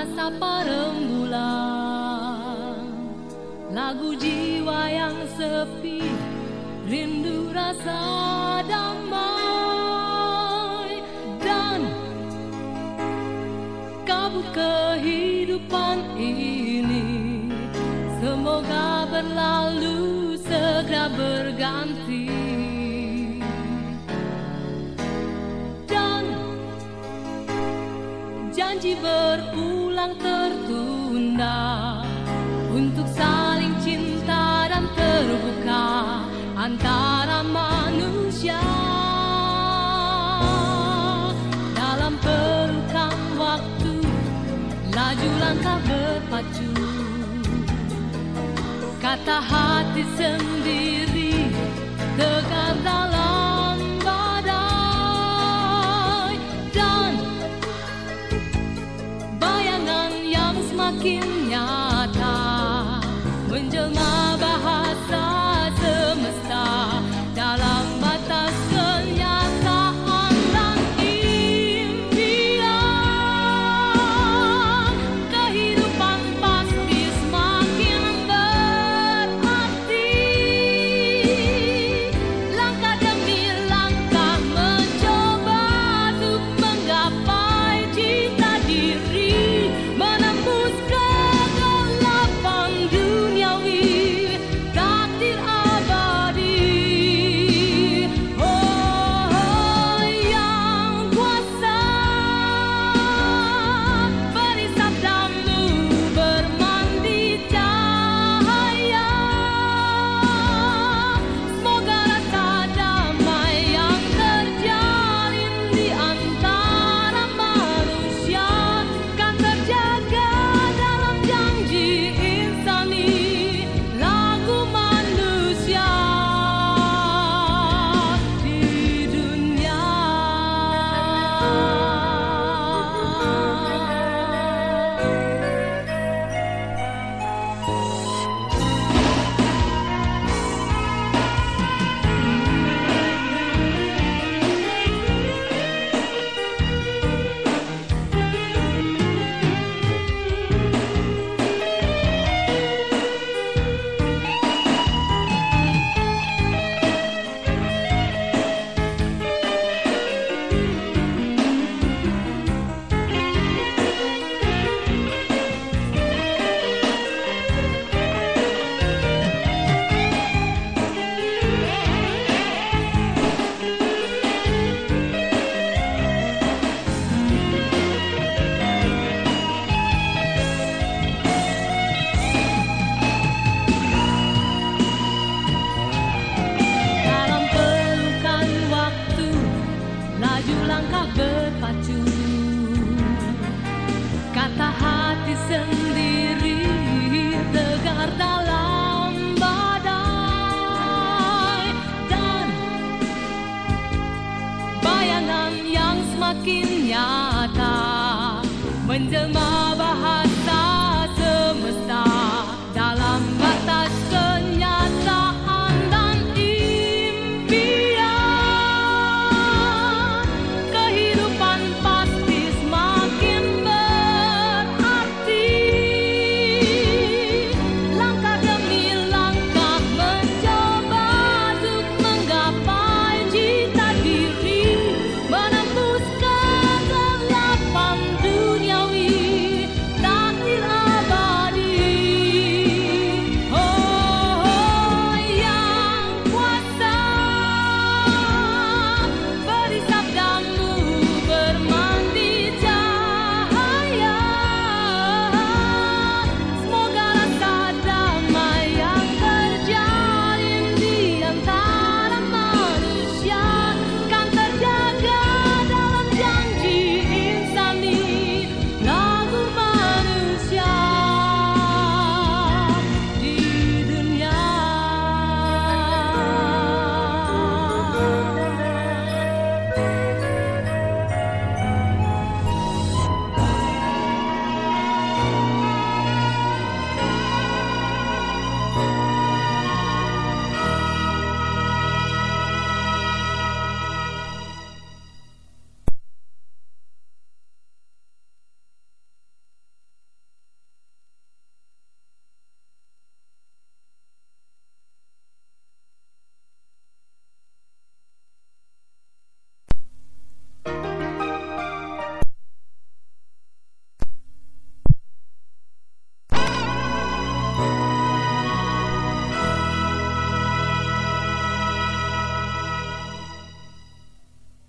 sapa rembulan, lagu jiwa yang sepi, rindu rasa damai, dan kabut kehidupan ini semoga berlalu, segera berganti. Dan janji berulang tertunda untuk saling cinta dan terbuka antara manusia. Dalam pelukan waktu, laju langkah berpacu, kata hati sendiri tegar dalam badai, dan bayangan yang semakin nyata menjelma bahasa semesta dalam batas kenyataan dan impian. Kehidupan pasti semakin berarti, langkah demi langkah mencoba untuk menggapai cita diri, menembus kegelapan duniawi, takdir abadi. Oh, yang kuasa beri sabdamu bermandi cahaya, semoga rasa damai yang terjalin di antara manusia kan terjaga dalam janji insani, lagu manusia di dunia. Dalam pelukan waktu, laju langkah berpacu, kata hati sendiri tegar dalam badai, dan bayangan yang semakin nyata menjelma bahaya.